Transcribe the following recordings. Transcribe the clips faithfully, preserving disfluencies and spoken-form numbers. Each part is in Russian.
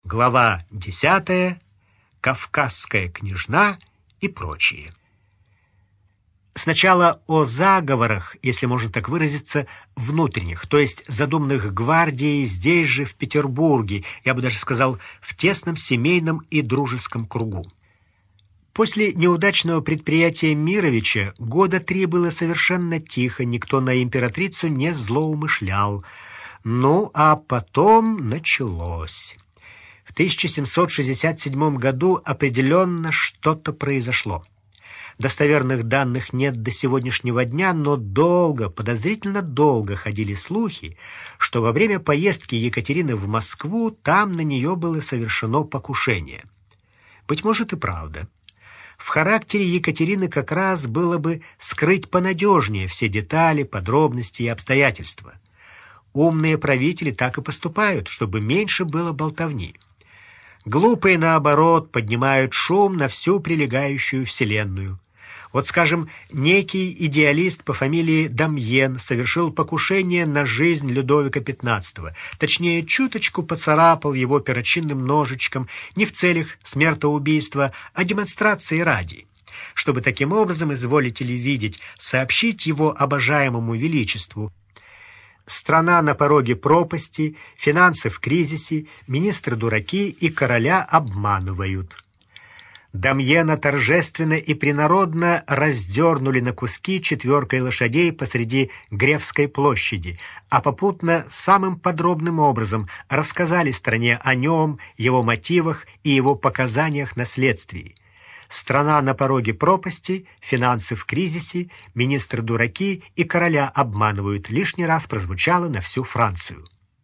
Глава десятая. Кавказская княжна и прочие. Сначала о заговорах, если можно так выразиться, внутренних, то есть задуманных гвардией здесь же, в Петербурге, я бы даже сказал, в тесном семейном и дружеском кругу. После неудачного предприятия Мировича года три было совершенно тихо, никто на императрицу не злоумышлял. Ну, а потом началось. В тысяча семьсот шестьдесят седьмом году определенно что-то произошло. Достоверных данных нет до сегодняшнего дня, но долго, подозрительно долго ходили слухи, что во время поездки Екатерины в Москву там на нее было совершено покушение. Быть может и правда. В характере Екатерины как раз было бы скрыть понадежнее все детали, подробности и обстоятельства. Умные правители так и поступают, чтобы меньше было болтовни. Глупые, наоборот, поднимают шум на всю прилегающую вселенную. Вот, скажем, некий идеалист по фамилии Дамьен совершил покушение на жизнь Людовика пятнадцатого. Точнее, чуточку поцарапал его перочинным ножичком не в целях смертоубийства, а демонстрации ради. Чтобы таким образом, изволите ли видеть, сообщить его обожаемому величеству: страна на пороге пропасти, финансы в кризисе, министры дураки и короля обманывают. Дамьена торжественно и принародно раздернули на куски четверкой лошадей посреди Гревской площади, а попутно самым подробным образом рассказали стране о нем, его мотивах и его показаниях на следствии. Страна на пороге пропасти, финансы в кризисе, министры дураки и короля обманывают лишний раз прозвучало на всю Францию.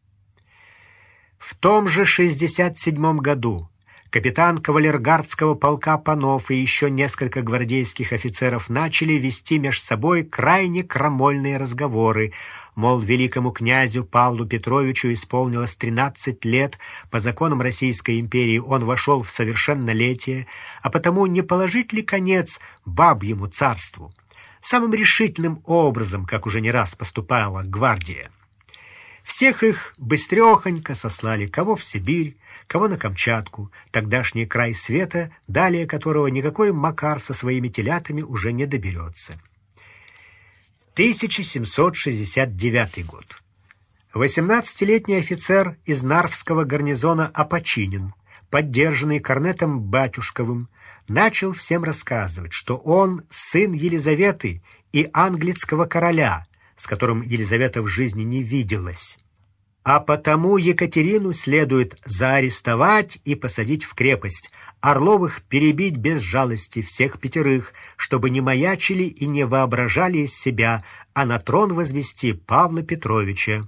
В том же шестьдесят седьмом году капитан кавалергардского полка Панов и еще несколько гвардейских офицеров начали вести меж собой крайне крамольные разговоры, мол, великому князю Павлу Петровичу исполнилось тринадцать лет, по законам Российской империи он вошел в совершеннолетие, а потому не положить ли конец бабьему царству? Самым решительным образом, как уже не раз поступала гвардия. Всех их быстрехонько сослали кого в Сибирь, кого на Камчатку, тогдашний край света, далее которого никакой Макар со своими телятами уже не доберется. тысяча семьсот шестьдесят девятый год. восемнадцатилетний офицер из Нарвского гарнизона Опочинин, поддержанный корнетом Батюшковым, начал всем рассказывать, что он сын Елизаветы и английского короля, с которым Елизавета в жизни не виделась. А потому Екатерину следует заарестовать и посадить в крепость, Орловых перебить без жалости всех пятерых, чтобы не маячили и не воображали из себя, а на трон возвести Павла Петровича.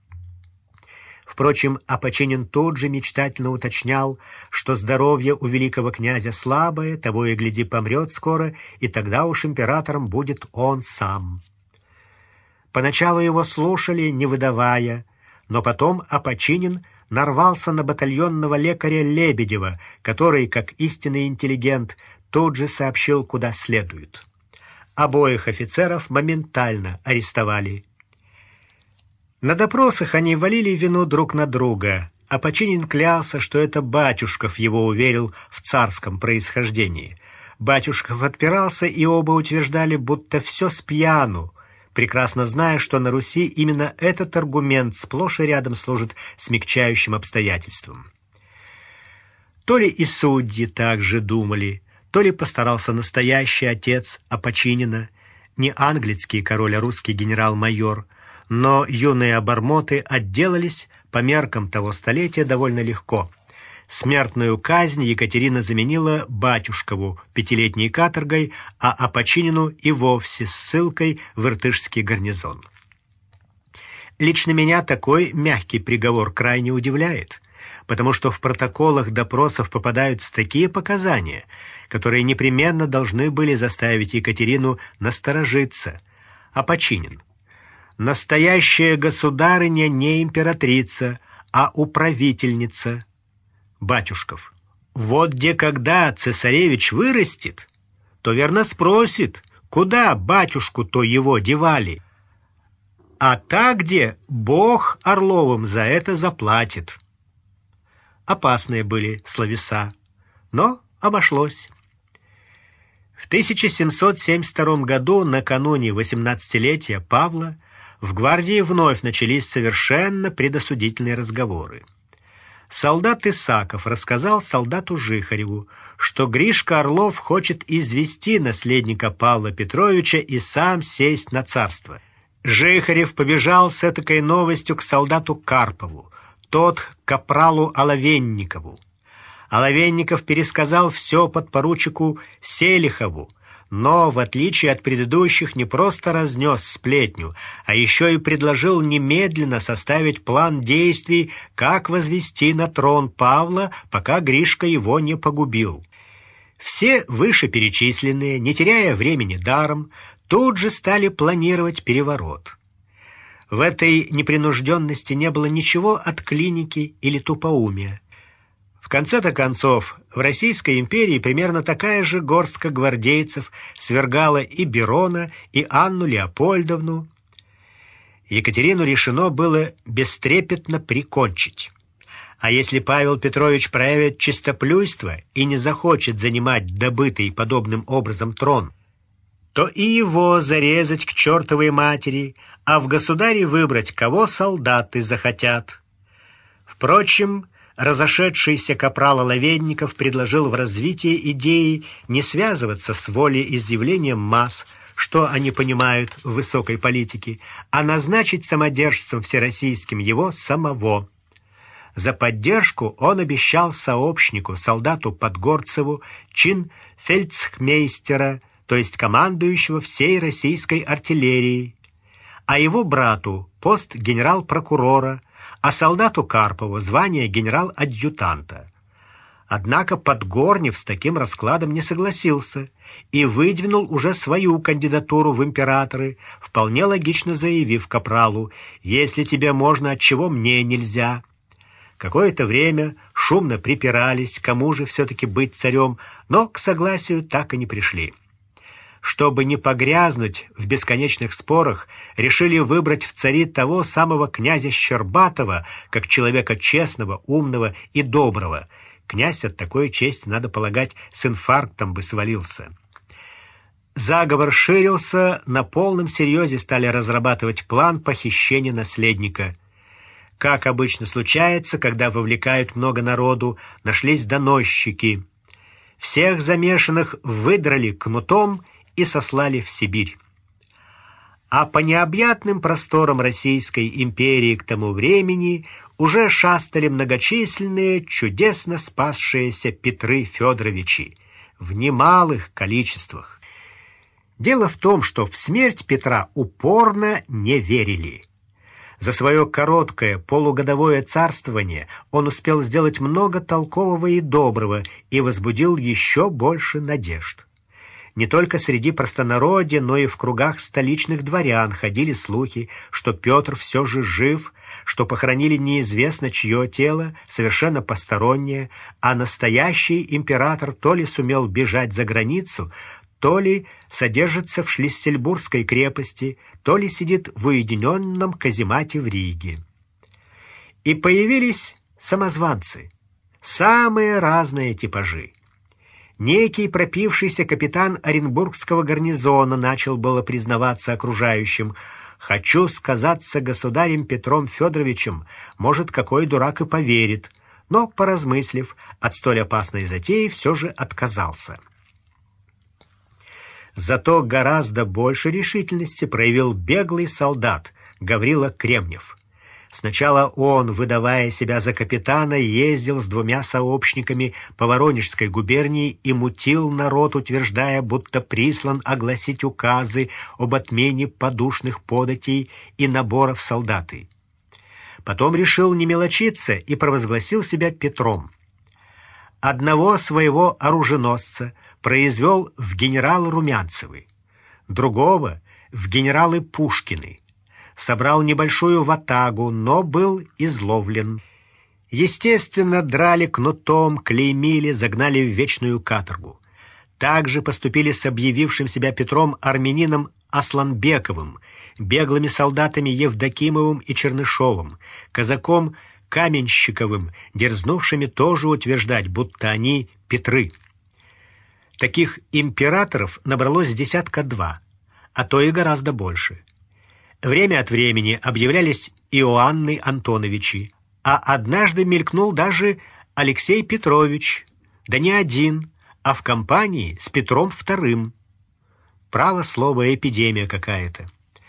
Впрочем, Опочинин тут же мечтательно уточнял, что здоровье у великого князя слабое, того и гляди помрет скоро, и тогда уж императором будет он сам. Поначалу его слушали, не выдавая, но потом Опочинин нарвался на батальонного лекаря Лебедева, который, как истинный интеллигент, тут же сообщил, куда следует. Обоих офицеров моментально арестовали. На допросах они валили вину друг на друга. Опочинин клялся, что это Батюшков его уверил в царском происхождении. Батюшков отпирался, и оба утверждали, будто все спьяну, прекрасно зная, что на Руси именно этот аргумент сплошь и рядом служит смягчающим обстоятельством. То ли и судьи так же думали, то ли постарался настоящий отец Опочинина, не английский король, а русский генерал-майор, но юные обормоты отделались по меркам того столетия довольно легко. Смертную казнь Екатерина заменила Батюшкову пятилетней каторгой, а Опочинину и вовсе ссылкой в иртышский гарнизон. Лично меня такой мягкий приговор крайне удивляет, потому что в протоколах допросов попадаются такие показания, которые непременно должны были заставить Екатерину насторожиться. Опочинин: настоящая государыня не императрица, а управительница. Батюшков: вот где когда цесаревич вырастет, то верно спросит, куда батюшку-то его девали. А так где Бог Орловым за это заплатит. Опасные были словеса, но обошлось. В тысяча семьсот семьдесят втором году, накануне восемнадцатилетия Павла, в гвардии вновь начались совершенно предосудительные разговоры. Солдат Исаков рассказал солдату Жихареву, что Гришка Орлов хочет извести наследника Павла Петровича и сам сесть на царство. Жихарев побежал с этакой новостью к солдату Карпову, тот к капралу Оловенникову. Оловенников пересказал все подпоручику Селихову, но, в отличие от предыдущих, не просто разнес сплетню, а еще и предложил немедленно составить план действий, как возвести на трон Павла, пока Гришка его не погубил. Все вышеперечисленные, не теряя времени даром, тут же стали планировать переворот. В этой непринужденности не было ничего от клиники или тупоумия. В конце-то концов, в Российской империи примерно такая же горстка гвардейцев свергала и Берона, и Анну Леопольдовну. Екатерину решено было бестрепетно прикончить. А если Павел Петрович проявит чистоплюйство и не захочет занимать добытый подобным образом трон, то и его зарезать к чертовой матери, а в государе выбрать, кого солдаты захотят. Впрочем, разошедшийся капрал Оловенников предложил в развитии идеи не связываться с волеизъявлением масс, что они понимают в высокой политике, а назначить самодержцем всероссийским его самого. За поддержку он обещал сообщнику, солдату Подгорцеву, чин фельдсхмейстера, то есть командующего всей российской артиллерией, а его брату пост генерал-прокурора, а солдату Карпову звание генерал-адъютанта. Однако Подгорнев с таким раскладом не согласился и выдвинул уже свою кандидатуру в императоры, вполне логично заявив капралу: «Если тебе можно, отчего мне нельзя?» Какое-то время шумно припирались, кому же все-таки быть царем, но к согласию так и не пришли. Чтобы не погрязнуть в бесконечных спорах, решили выбрать в цари того самого князя Щербатова, как человека честного, умного и доброго. Князь от такой чести, надо полагать, с инфарктом бы свалился. Заговор ширился, на полном серьезе стали разрабатывать план похищения наследника. Как обычно случается, когда вовлекают много народу, нашлись доносчики. Всех замешанных выдрали кнутом и сослали в Сибирь. А по необъятным просторам Российской империи к тому времени уже шастали многочисленные, чудесно спасшиеся Петры Федоровичи в немалых количествах. Дело в том, что в смерть Петра упорно не верили. За свое короткое полугодовое царствование он успел сделать много толкового и доброго и возбудил еще больше надежд. Не только среди простонародья, но и в кругах столичных дворян ходили слухи, что Петр все же жив, что похоронили неизвестно чье тело, совершенно постороннее, а настоящий император то ли сумел бежать за границу, то ли содержится в Шлиссельбургской крепости, то ли сидит в уединенном каземате в Риге. И появились самозванцы, самые разные типажи. Некий пропившийся капитан Оренбургского гарнизона начал было признаваться окружающим: «Хочу сказаться государем Петром Федоровичем, может, какой дурак и поверит», но, поразмыслив, от столь опасной затеи все же отказался. Зато гораздо больше решительности проявил беглый солдат Гаврила Кремнев. Сначала он, выдавая себя за капитана, ездил с двумя сообщниками по Воронежской губернии и мутил народ, утверждая, будто прислан огласить указы об отмене подушных податей и набора в солдаты. Потом решил не мелочиться и провозгласил себя Петром. Одного своего оруженосца произвел в генералы Румянцевы, другого — в генералы Пушкины. Собрал небольшую ватагу, но был изловлен. Естественно, драли кнутом, клеймили, загнали в вечную каторгу. Также поступили с объявившим себя Петром армянином Асланбековым, беглыми солдатами Евдокимовым и Чернышовым, казаком Каменщиковым, дерзнувшими тоже утверждать, будто они Петры. Таких императоров набралось десятка два, а то и гораздо больше. Время от времени объявлялись Иоанны Антоновичи, а однажды мелькнул даже Алексей Петрович, да не один, а в компании с Петром Вторым. Право слово, эпидемия какая-то.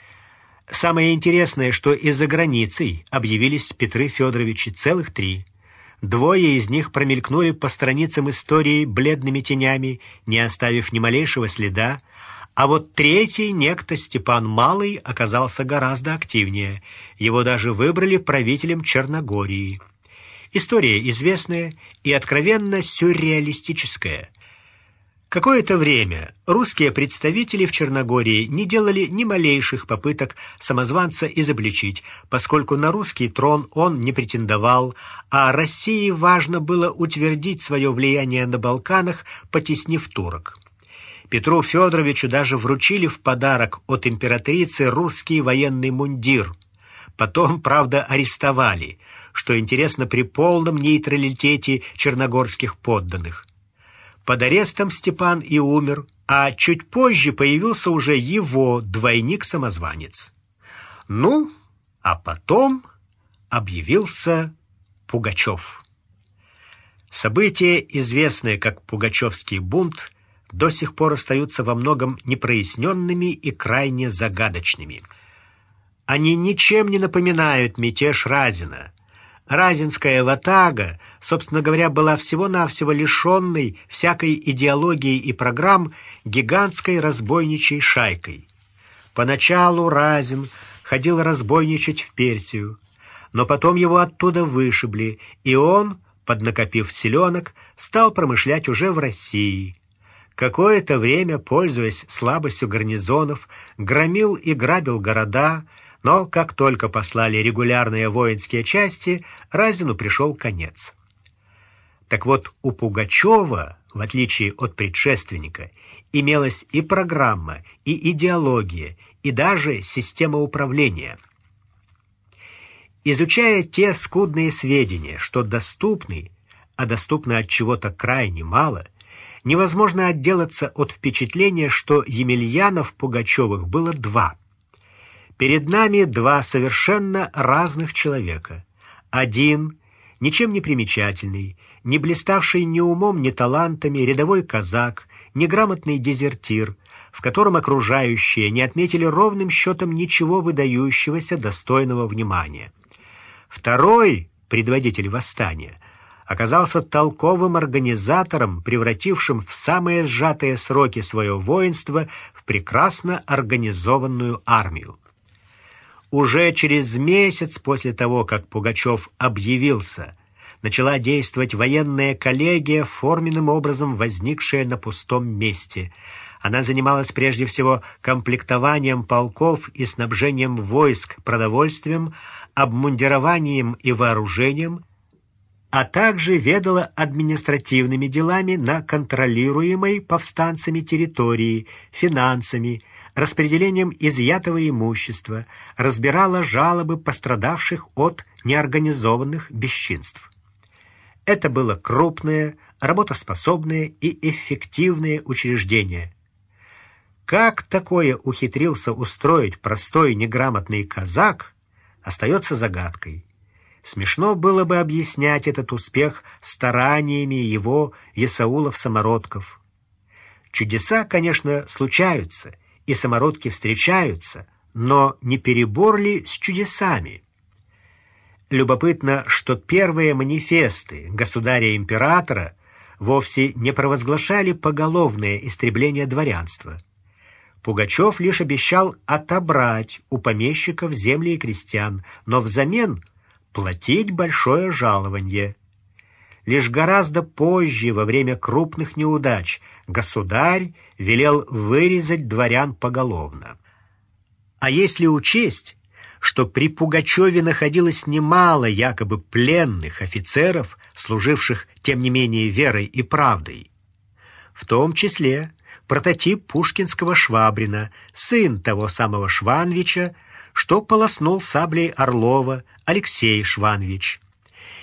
Самое интересное, что и за границей объявились Петры Федоровичи, целых три. Двое из них промелькнули по страницам истории бледными тенями, не оставив ни малейшего следа, а вот третий, некто Степан Малый, оказался гораздо активнее. Его даже выбрали правителем Черногории. История известная и откровенно сюрреалистическая. Какое-то время русские представители в Черногории не делали ни малейших попыток самозванца изобличить, поскольку на русский трон он не претендовал, а России важно было утвердить свое влияние на Балканах, потеснив турок. Петру Федоровичу даже вручили в подарок от императрицы русский военный мундир. Потом, правда, арестовали, что интересно, при полном нейтралитете черногорских подданных. Под арестом Степан и умер, а чуть позже появился уже его двойник-самозванец. Ну, а потом объявился Пугачев. События, известные как Пугачевский бунт, до сих пор остаются во многом непроясненными и крайне загадочными. Они ничем не напоминают мятеж Разина. Разинская ватага, собственно говоря, была всего-навсего лишенной всякой идеологии и программ гигантской разбойничьей шайкой. Поначалу Разин ходил разбойничать в Персию, но потом его оттуда вышибли, и он, поднакопив селенок, стал промышлять уже в России. Какое-то время, пользуясь слабостью гарнизонов, громил и грабил города, но как только послали регулярные воинские части, Разину пришел конец. Так вот, у Пугачева, в отличие от предшественника, имелась и программа, и идеология, и даже система управления. Изучая те скудные сведения, что доступны, а доступны от чего-то крайне мало, невозможно отделаться от впечатления, что Емельянов Пугачевых было два. Перед нами два совершенно разных человека. Один, ничем не примечательный, не блиставший ни умом, ни талантами, рядовой казак, неграмотный дезертир, в котором окружающие не отметили ровным счетом ничего выдающегося, достойного внимания. Второй, предводитель восстания, оказался толковым организатором, превратившим в самые сжатые сроки свое воинство в прекрасно организованную армию. Уже через месяц после того, как Пугачев объявился, начала действовать военная коллегия, форменным образом возникшая на пустом месте. Она занималась прежде всего комплектованием полков и снабжением войск продовольствием, обмундированием и вооружением, а также ведала административными делами на контролируемой повстанцами территории, финансами, распределением изъятого имущества, разбирала жалобы пострадавших от неорганизованных бесчинств. Это было крупное, работоспособное и эффективное учреждение. Как такое ухитрился устроить простой неграмотный казак, остается загадкой. Смешно было бы объяснять этот успех стараниями его есаулов-самородков. Чудеса, конечно, случаются, и самородки встречаются, но не перебор ли с чудесами? Любопытно, что первые манифесты государя-императора вовсе не провозглашали поголовное истребление дворянства. Пугачев лишь обещал отобрать у помещиков земли и крестьян, но взамен платить большое жалование. Лишь гораздо позже, во время крупных неудач, государь велел вырезать дворян поголовно. А если учесть, что при Пугачеве находилось немало якобы пленных офицеров, служивших, тем не менее, верой и правдой, в том числе прототип пушкинского Швабрина, сын того самого Шванвича, что полоснул саблей Орлова, Алексей Шванвич.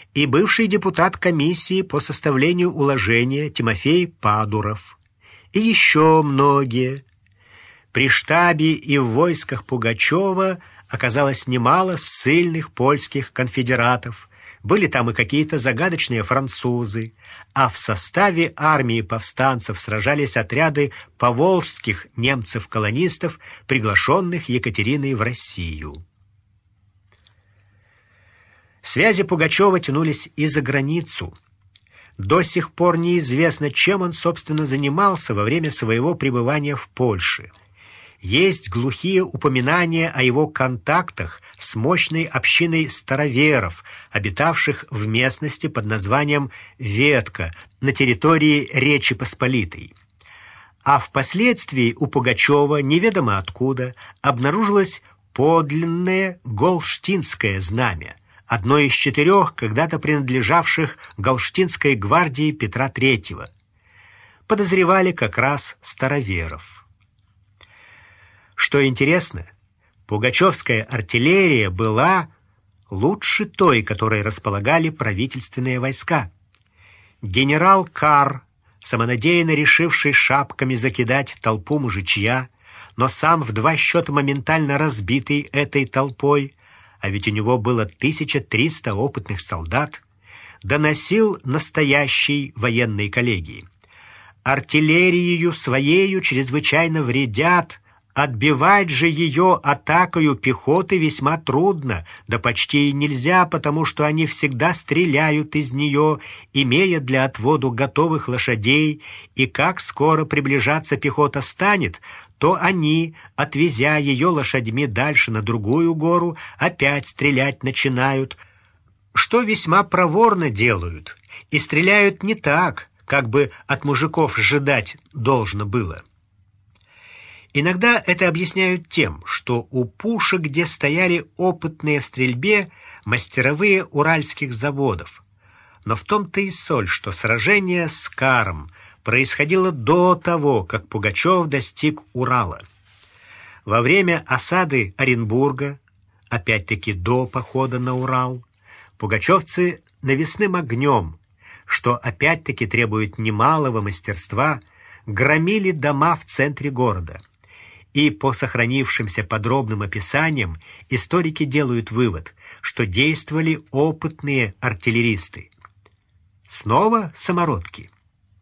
и бывший депутат комиссии по составлению уложения Тимофей Падуров, и еще многие. При штабе и в войсках Пугачева оказалось немало ссыльных польских конфедератов, были там и какие-то загадочные французы, а в составе армии повстанцев сражались отряды поволжских немцев-колонистов, приглашенных Екатериной в Россию. Связи Пугачева тянулись и за границу. До сих пор неизвестно, чем он, собственно, занимался во время своего пребывания в Польше. Есть глухие упоминания о его контактах с мощной общиной староверов, обитавших в местности под названием Ветка на территории Речи Посполитой. А впоследствии у Пугачева, неведомо откуда, обнаружилось подлинное Голштинское знамя, одно из четырех, когда-то принадлежавших Голштинской гвардии Петра Третьего. Подозревали как раз староверов. Что интересно, пугачевская артиллерия была лучше той, которой располагали правительственные войска. Генерал Карр, самонадеянно решивший шапками закидать толпу мужичья, но сам в два счета моментально разбитый этой толпой, а ведь у него было тысяча триста опытных солдат, доносил настоящей военной коллегии: артиллерию своею чрезвычайно вредят, отбивать же ее атакою пехоты весьма трудно, да почти и нельзя, потому что они всегда стреляют из нее, имея для отводу готовых лошадей, и как скоро приближаться пехота станет, то они, отвезя ее лошадьми дальше на другую гору, опять стрелять начинают, что весьма проворно делают, и стреляют не так, как бы от мужиков ожидать должно было. Иногда это объясняют тем, что у пушек, где стояли опытные в стрельбе мастеровые уральских заводов. Но в том-то и соль, что сражение с Каром происходило до того, как Пугачев достиг Урала. Во время осады Оренбурга, опять-таки до похода на Урал, пугачевцы навесным огнем, что опять-таки требует немалого мастерства, громили дома в центре города. И по сохранившимся подробным описаниям историки делают вывод, что действовали опытные артиллеристы. Снова самородки.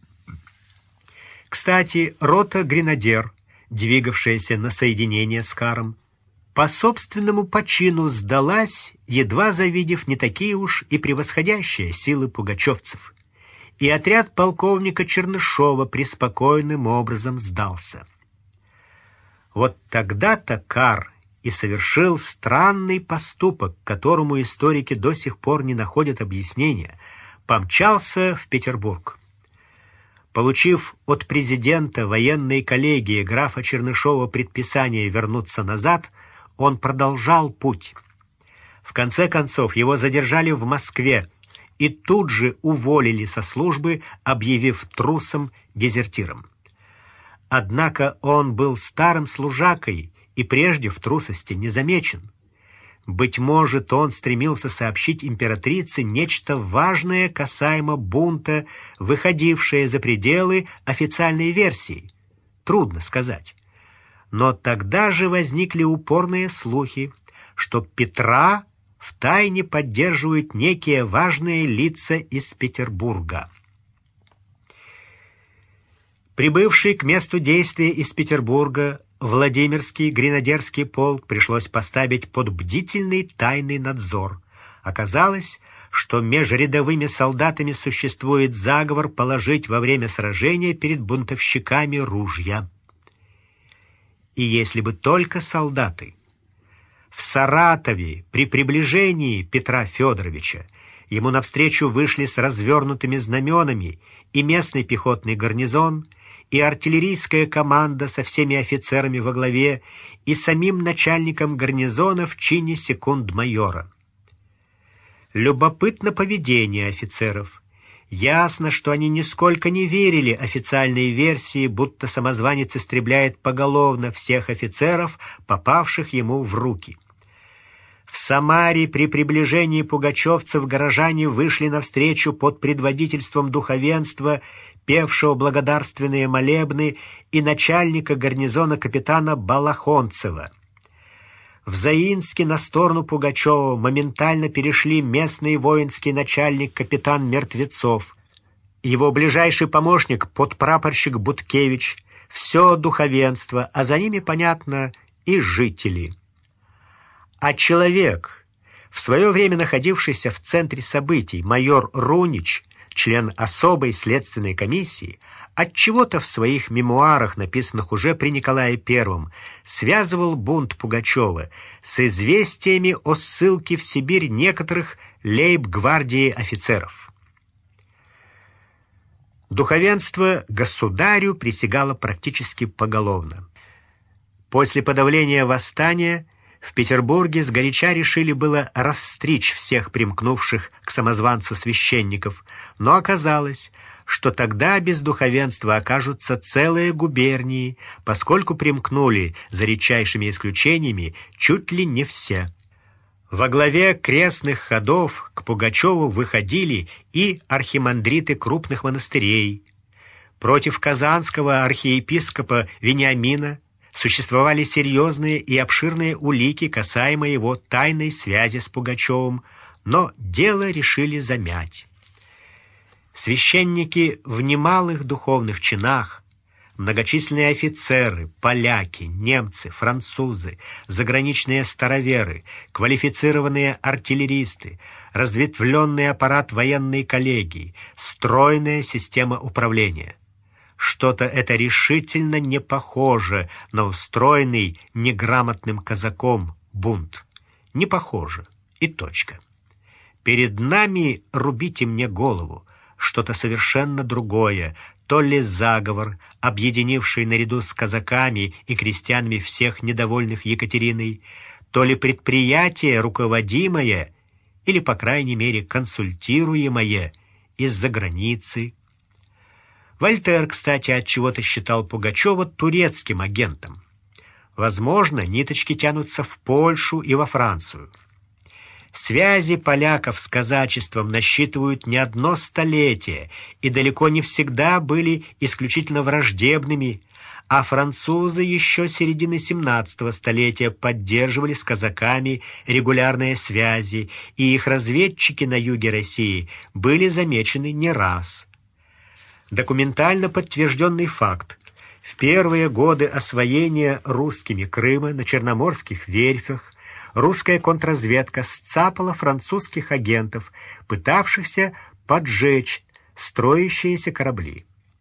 Кстати, рота «Гренадер», двигавшаяся на соединение с Каром, по собственному почину сдалась, едва завидев не такие уж и превосходящие силы пугачевцев. И отряд полковника Чернышова преспокойным образом сдался. Вот тогда-то Кар и совершил странный поступок, которому историки до сих пор не находят объяснения. Помчался в Петербург. Получив от президента военной коллегии графа Чернышова предписание вернуться назад, он продолжал путь. В конце концов его задержали в Москве и тут же уволили со службы, объявив трусом-дезертиром. Однако он был старым служакой и прежде в трусости не замечен. Быть может, он стремился сообщить императрице нечто важное касаемо бунта, выходившее за пределы официальной версии. Трудно сказать. Но тогда же возникли упорные слухи, что Петра втайне поддерживают некие важные лица из Петербурга. Прибывший к месту действия из Петербурга Владимирский гренадерский полк пришлось поставить под бдительный тайный надзор. Оказалось, что между рядовыми солдатами существует заговор положить во время сражения перед бунтовщиками ружья. И если бы только солдаты. В Саратове при приближении Петра Федоровича ему навстречу вышли с развернутыми знаменами и местный пехотный гарнизон, и артиллерийская команда со всеми офицерами во главе, и самим начальником гарнизона в чине секунд-майора. Любопытно поведение офицеров. Ясно, что они нисколько не верили официальной версии, будто самозванец истребляет поголовно всех офицеров, попавших ему в руки. В Самаре при приближении пугачевцев горожане вышли навстречу под предводительством духовенства, певшего благодарственные молебны, и начальника гарнизона капитана Балахонцева. В Заинске на сторону Пугачева моментально перешли местный воинский начальник капитан Мертвецов, его ближайший помощник подпрапорщик Буткевич, все духовенство, а за ними, понятно, и жители. А человек, в свое время находившийся в центре событий, майор Рунич, член особой следственной комиссии, отчего-то в своих мемуарах, написанных уже при Николае Первом, связывал бунт Пугачева с известиями о ссылке в Сибирь некоторых лейб-гвардии офицеров. Духовенство государю присягало практически поголовно. После подавления восстания в Петербурге сгоряча решили было расстричь всех примкнувших к самозванцу священников, но оказалось, что тогда без духовенства окажутся целые губернии, поскольку примкнули, за редчайшими исключениями, чуть ли не все. Во главе крестных ходов к Пугачеву выходили и архимандриты крупных монастырей. Против казанского архиепископа Вениамина существовали серьезные и обширные улики, касаемые его тайной связи с Пугачевым, но дело решили замять. Священники в немалых духовных чинах, многочисленные офицеры, поляки, немцы, французы, заграничные староверы, квалифицированные артиллеристы, разветвленный аппарат военной коллегии, стройная система управления. Что-то это решительно не похоже на устроенный неграмотным казаком бунт. Не похоже. И точка. Перед нами, рубите мне голову, что-то совершенно другое, то ли заговор, объединивший наряду с казаками и крестьянами всех недовольных Екатериной, то ли предприятие, руководимое или, по крайней мере, консультируемое из-за границы. Вольтер, кстати, отчего-то считал Пугачева турецким агентом. Возможно, ниточки тянутся в Польшу и во Францию. Связи поляков с казачеством насчитывают не одно столетие и далеко не всегда были исключительно враждебными, а французы еще с середины семнадцатого столетия поддерживали с казаками регулярные связи, и их разведчики на юге России были замечены не раз. Документально подтвержденный факт. В первые годы освоения русскими Крыма на черноморских верфях русская контрразведка сцапала французских агентов, пытавшихся поджечь строящиеся корабли.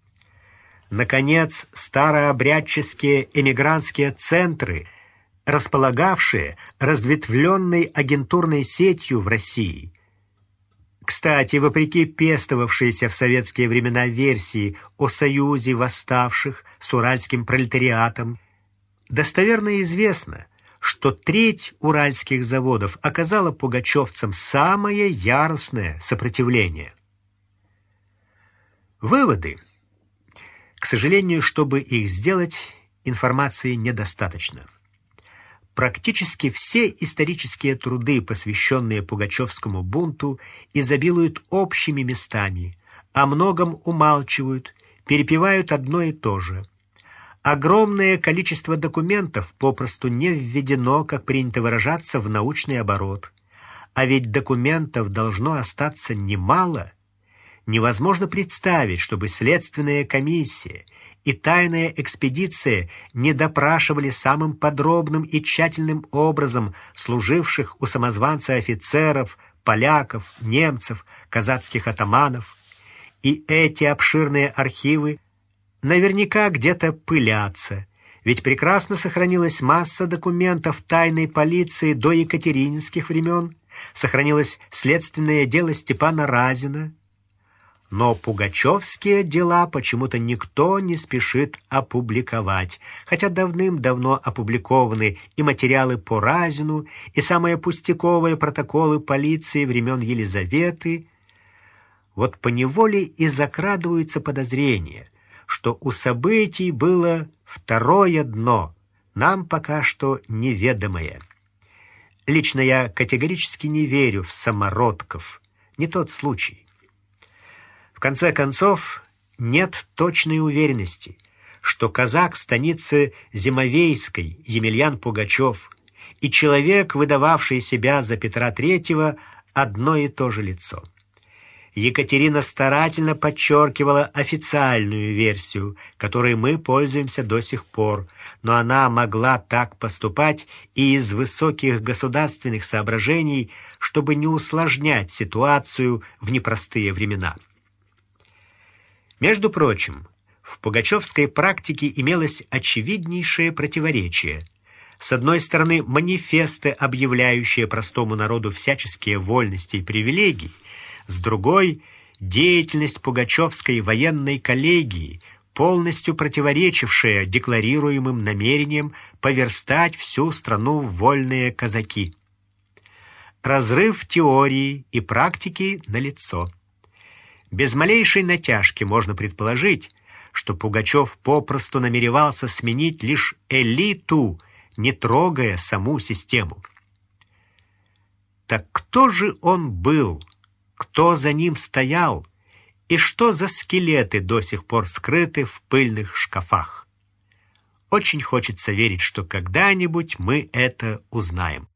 Наконец, старообрядческие эмигрантские центры, располагавшие разветвленной агентурной сетью в России. Кстати, вопреки пестовавшейся в советские времена версии о союзе восставших с уральским пролетариатом, достоверно известно, что треть уральских заводов оказала пугачевцам самое яростное сопротивление. Выводы. К сожалению, чтобы их сделать, информации недостаточно. Практически все исторические труды, посвященные пугачевскому бунту, изобилуют общими местами, о многом умалчивают, перепевают одно и то же. Огромное количество документов попросту не введено, как принято выражаться, в научный оборот. А ведь документов должно остаться немало. Невозможно представить, чтобы следственная комиссия и тайная экспедиция не допрашивали самым подробным и тщательным образом служивших у самозванца офицеров, поляков, немцев, казацких атаманов. И эти обширные архивы наверняка где-то пылятся, ведь прекрасно сохранилась масса документов тайной полиции до екатерининских времен, сохранилось следственное дело Степана Разина. Но пугачевские дела почему-то никто не спешит опубликовать, хотя давным-давно опубликованы и материалы по Разину, и самые пустяковые протоколы полиции времен Елизаветы. Вот поневоле и закрадываются подозрения, что у событий было второе дно, нам пока что неведомое. Лично я категорически не верю в самородков. Не тот случай. В конце концов, нет точной уверенности, что казак станицы Зимовейской Емельян Пугачев и человек, выдававший себя за Петра Третьего, одно и то же лицо. Екатерина старательно подчеркивала официальную версию, которой мы пользуемся до сих пор, но она могла так поступать и из высоких государственных соображений, чтобы не усложнять ситуацию в непростые времена. Между прочим, в пугачевской практике имелось очевиднейшее противоречие. С одной стороны, манифесты, объявляющие простому народу всяческие вольности и привилегии, с другой — деятельность пугачевской военной коллегии, полностью противоречившая декларируемым намерениям поверстать всю страну в вольные казаки. Разрыв теории и практики налицо. Без малейшей натяжки можно предположить, что Пугачев попросту намеревался сменить лишь элиту, не трогая саму систему. Так кто же он был? Кто за ним стоял? И что за скелеты до сих пор скрыты в пыльных шкафах? Очень хочется верить, что когда-нибудь мы это узнаем.